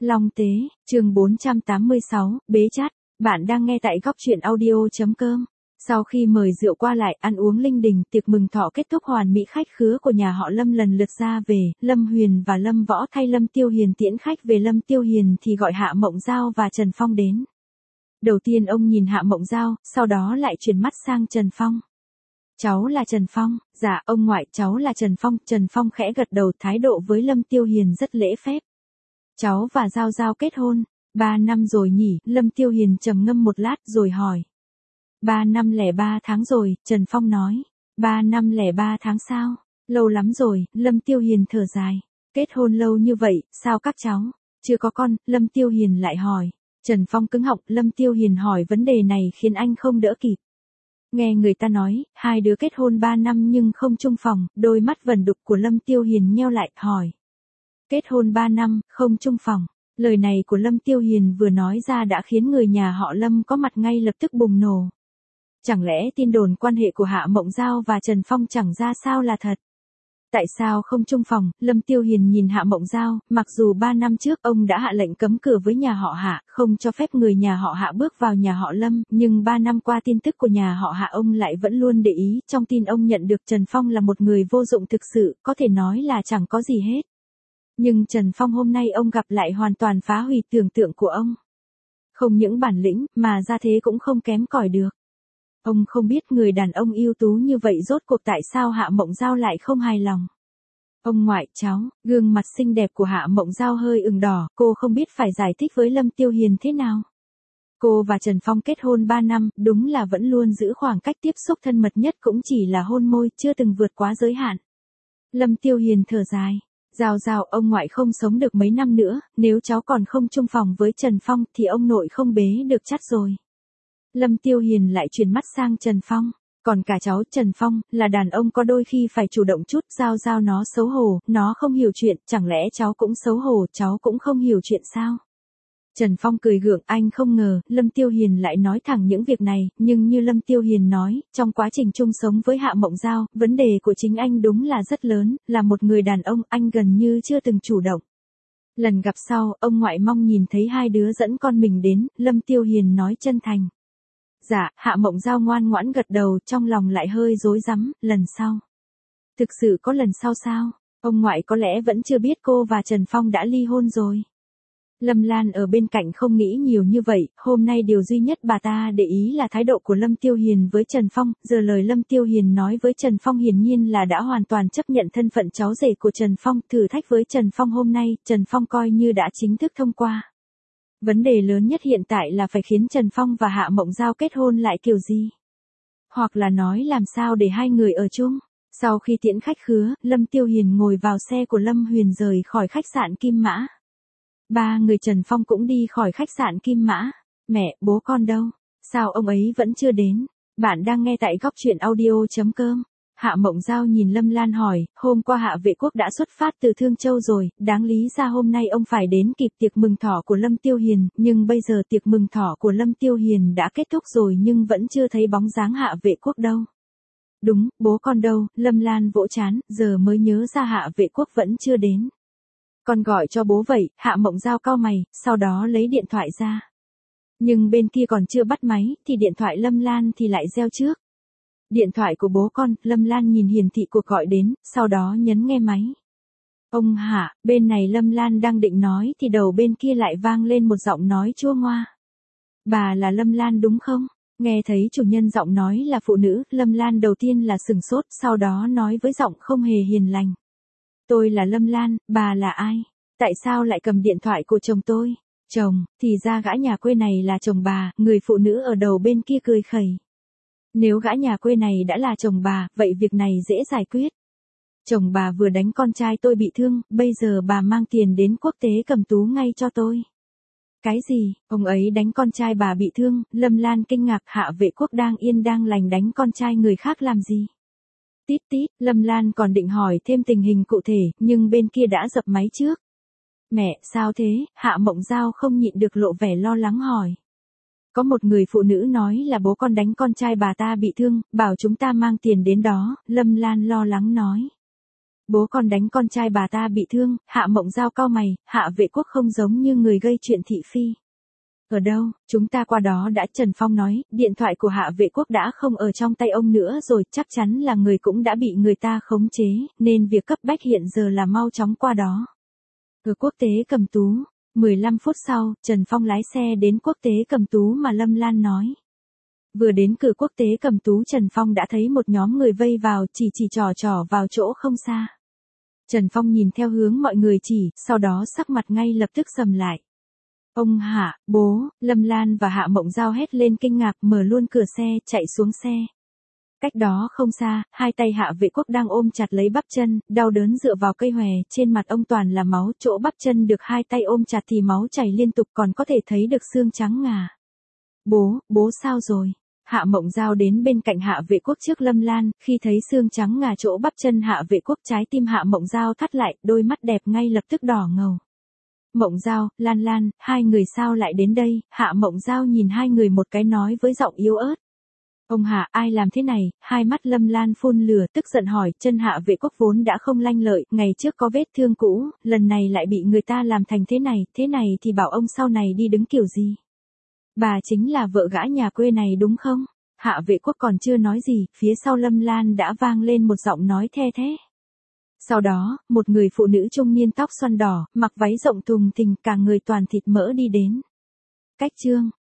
Long Tế, chương 486, Bế Chát. Bạn đang nghe tại góc truyện audio.com. Sau khi mời rượu qua lại ăn uống linh đình, tiệc mừng thọ kết thúc hoàn mỹ, khách khứa của nhà họ Lâm lần lượt ra về, Lâm Huyền và Lâm Võ thay Lâm Tiêu Hiền tiễn khách về. Lâm Tiêu Hiền thì gọi Hạ Mộng Giao và Trần Phong đến. Đầu tiên ông nhìn Hạ Mộng Giao, sau đó lại chuyển mắt sang Trần Phong. Cháu là Trần Phong. Dạ ông ngoại, cháu là Trần Phong. Trần Phong khẽ gật đầu, thái độ với Lâm Tiêu Hiền rất lễ phép. Cháu và Giao Giao kết hôn 3 năm rồi nhỉ? Lâm Tiêu Hiền trầm ngâm một lát rồi hỏi. 3 năm lẻ 3 tháng rồi, Trần Phong nói. 3 năm lẻ 3 tháng sao? Lâu lắm rồi. Lâm Tiêu Hiền thở dài. Kết hôn lâu như vậy, sao các cháu chưa có con? Lâm Tiêu Hiền lại hỏi. Trần Phong cứng họng. Lâm Tiêu Hiền hỏi vấn đề này khiến anh không đỡ kịp. Nghe người ta nói, hai đứa kết hôn 3 năm nhưng không chung phòng. Đôi mắt vẩn đục của Lâm Tiêu Hiền nheo lại, hỏi. Kết hôn 3 năm, không chung phòng. Lời này của Lâm Tiêu Hiền vừa nói ra đã khiến người nhà họ Lâm có mặt ngay lập tức bùng nổ. Chẳng lẽ tin đồn quan hệ của Hạ Mộng Giao và Trần Phong chẳng ra sao là thật? Tại sao không chung phòng? Lâm Tiêu Hiền nhìn Hạ Mộng Giao, mặc dù 3 năm trước ông đã hạ lệnh cấm cửa với nhà họ Hạ, không cho phép người nhà họ Hạ bước vào nhà họ Lâm, nhưng 3 năm qua tin tức của nhà họ Hạ ông lại vẫn luôn để ý. Trong tin ông nhận được Trần Phong là một người vô dụng thực sự, có thể nói là chẳng có gì hết. Nhưng Trần Phong hôm nay ông gặp lại hoàn toàn phá hủy tưởng tượng của ông. Không những bản lĩnh, mà gia thế cũng không kém cỏi được. Ông không biết người đàn ông ưu tú như vậy rốt cuộc tại sao Hạ Mộng Giao lại không hài lòng. Ông ngoại, cháu, gương mặt xinh đẹp của Hạ Mộng Giao hơi ửng đỏ, cô không biết phải giải thích với Lâm Tiêu Hiền thế nào. Cô và Trần Phong kết hôn 3 năm, đúng là vẫn luôn giữ khoảng cách tiếp xúc thân mật nhất cũng chỉ là hôn môi, chưa từng vượt quá giới hạn. Lâm Tiêu Hiền thở dài. Giao Giao, ông ngoại không sống được mấy năm nữa, nếu cháu còn không chung phòng với Trần Phong thì ông nội không bế được chắt rồi. Lâm Tiêu Hiền lại chuyển mắt sang Trần Phong. Còn cả cháu, Trần Phong, là đàn ông có đôi khi phải chủ động chút. Giao Giao nó xấu hổ, nó không hiểu chuyện, chẳng lẽ cháu cũng xấu hổ, cháu cũng không hiểu chuyện sao? Trần Phong cười gượng, anh không ngờ, Lâm Tiêu Hiền lại nói thẳng những việc này, nhưng như Lâm Tiêu Hiền nói, trong quá trình chung sống với Hạ Mộng Giao, vấn đề của chính anh đúng là rất lớn, là một người đàn ông, anh gần như chưa từng chủ động. Lần gặp sau, ông ngoại mong nhìn thấy hai đứa dẫn con mình đến, Lâm Tiêu Hiền nói chân thành. Dạ, Hạ Mộng Giao ngoan ngoãn gật đầu, trong lòng lại hơi rối rắm, lần sau. Thực sự có lần sau sao? Ông ngoại có lẽ vẫn chưa biết cô và Trần Phong đã ly hôn rồi. Lâm Lan ở bên cạnh không nghĩ nhiều như vậy, hôm nay điều duy nhất bà ta để ý là thái độ của Lâm Tiêu Hiền với Trần Phong, giờ lời Lâm Tiêu Hiền nói với Trần Phong hiển nhiên là đã hoàn toàn chấp nhận thân phận cháu rể của Trần Phong, thử thách với Trần Phong hôm nay, Trần Phong coi như đã chính thức thông qua. Vấn đề lớn nhất hiện tại là phải khiến Trần Phong và Hạ Mộng Giao kết hôn lại kiểu gì? Hoặc là nói làm sao để hai người ở chung? Sau khi tiễn khách khứa, Lâm Tiêu Hiền ngồi vào xe của Lâm Huyền rời khỏi khách sạn Kim Mã. Ba người Trần Phong cũng đi khỏi khách sạn Kim Mã. Mẹ, bố con đâu? Sao ông ấy vẫn chưa đến? Bạn đang nghe tại góc truyện audio.com. Hạ Mộng Giao nhìn Lâm Lan hỏi, hôm qua Hạ Vệ Quốc đã xuất phát từ Thương Châu rồi, đáng lý ra hôm nay ông phải đến kịp tiệc mừng thọ của Lâm Tiêu Hiền, nhưng bây giờ tiệc mừng thọ của Lâm Tiêu Hiền đã kết thúc rồi nhưng vẫn chưa thấy bóng dáng Hạ Vệ Quốc đâu. Đúng, bố con đâu? Lâm Lan vỗ trán, giờ mới nhớ ra Hạ Vệ Quốc vẫn chưa đến. Con gọi cho bố vậy. Hạ Mộng Giao cau mày, sau đó lấy điện thoại ra. Nhưng bên kia còn chưa bắt máy, thì điện thoại Lâm Lan thì lại reo trước. Điện thoại của bố con. Lâm Lan nhìn hiển thị cuộc gọi đến, sau đó nhấn nghe máy. Ông Hạ, bên này Lâm Lan đang định nói thì đầu bên kia lại vang lên một giọng nói chua ngoa. Bà là Lâm Lan đúng không? Nghe thấy chủ nhân giọng nói là phụ nữ, Lâm Lan đầu tiên là sừng sốt, sau đó nói với giọng không hề hiền lành. Tôi là Lâm Lan, bà là ai? Tại sao lại cầm điện thoại của chồng tôi? Chồng, thì ra gã nhà quê này là chồng bà, người phụ nữ ở đầu bên kia cười khẩy. Nếu gã nhà quê này đã là chồng bà, vậy việc này dễ giải quyết. Chồng bà vừa đánh con trai tôi bị thương, bây giờ bà mang tiền đến quốc tế cầm tú ngay cho tôi. Cái gì? Ông ấy đánh con trai bà bị thương? Lâm Lan kinh ngạc. Hạ Vệ Quốc đang yên đang lành đánh con trai người khác làm gì? Tít tít, Lâm Lan còn định hỏi thêm tình hình cụ thể, nhưng bên kia đã dập máy trước. Mẹ, sao thế? Hạ Mộng Giao không nhịn được lộ vẻ lo lắng hỏi. Có một người phụ nữ nói là bố con đánh con trai bà ta bị thương, bảo chúng ta mang tiền đến đó, Lâm Lan lo lắng nói. Bố con đánh con trai bà ta bị thương, Hạ Mộng Giao cau mày, Hạ Vệ Quốc không giống như người gây chuyện thị phi. Ở đâu, chúng ta qua đó đã. Trần Phong nói, điện thoại của Hạ Vệ Quốc đã không ở trong tay ông nữa rồi, chắc chắn là người cũng đã bị người ta khống chế, nên việc cấp bách hiện giờ là mau chóng qua đó. Ở quốc tế Cẩm Tú, 15 phút sau, Trần Phong lái xe đến quốc tế Cẩm Tú mà Lâm Lan nói. Vừa đến cửa quốc tế Cẩm Tú, Trần Phong đã thấy một nhóm người vây vào, chỉ trò vào chỗ không xa. Trần Phong nhìn theo hướng mọi người chỉ, sau đó sắc mặt ngay lập tức sầm lại. Ông Hạ, bố, Lâm Lan và Hạ Mộng Giao hét lên kinh ngạc, mở luôn cửa xe, chạy xuống xe. Cách đó không xa, hai tay Hạ Vệ Quốc đang ôm chặt lấy bắp chân, đau đớn dựa vào cây hòe, trên mặt ông toàn là máu, chỗ bắp chân được hai tay ôm chặt thì máu chảy liên tục, còn có thể thấy được xương trắng ngà. Bố sao rồi? Hạ Mộng Giao đến bên cạnh Hạ Vệ Quốc trước Lâm Lan, khi thấy xương trắng ngà chỗ bắp chân Hạ Vệ Quốc, trái tim Hạ Mộng Giao thắt lại, đôi mắt đẹp ngay lập tức đỏ ngầu. Mộng Giao, Lan, hai người sao lại đến đây? Hạ Mộng Giao nhìn hai người một cái nói với giọng yếu ớt. Ông Hạ, ai làm thế này? Hai mắt Lâm Lan phun lửa, tức giận hỏi. Chân Hạ Vệ Quốc vốn đã không lanh lợi, ngày trước có vết thương cũ, lần này lại bị người ta làm thành thế này thì bảo ông sau này đi đứng kiểu gì? Bà chính là vợ gã nhà quê này đúng không? Hạ Vệ Quốc còn chưa nói gì, phía sau Lâm Lan đã vang lên một giọng nói the thé. Sau đó, một người phụ nữ trung niên tóc xoăn đỏ, mặc váy rộng thùng thình, cả người toàn thịt mỡ đi đến. Cách chương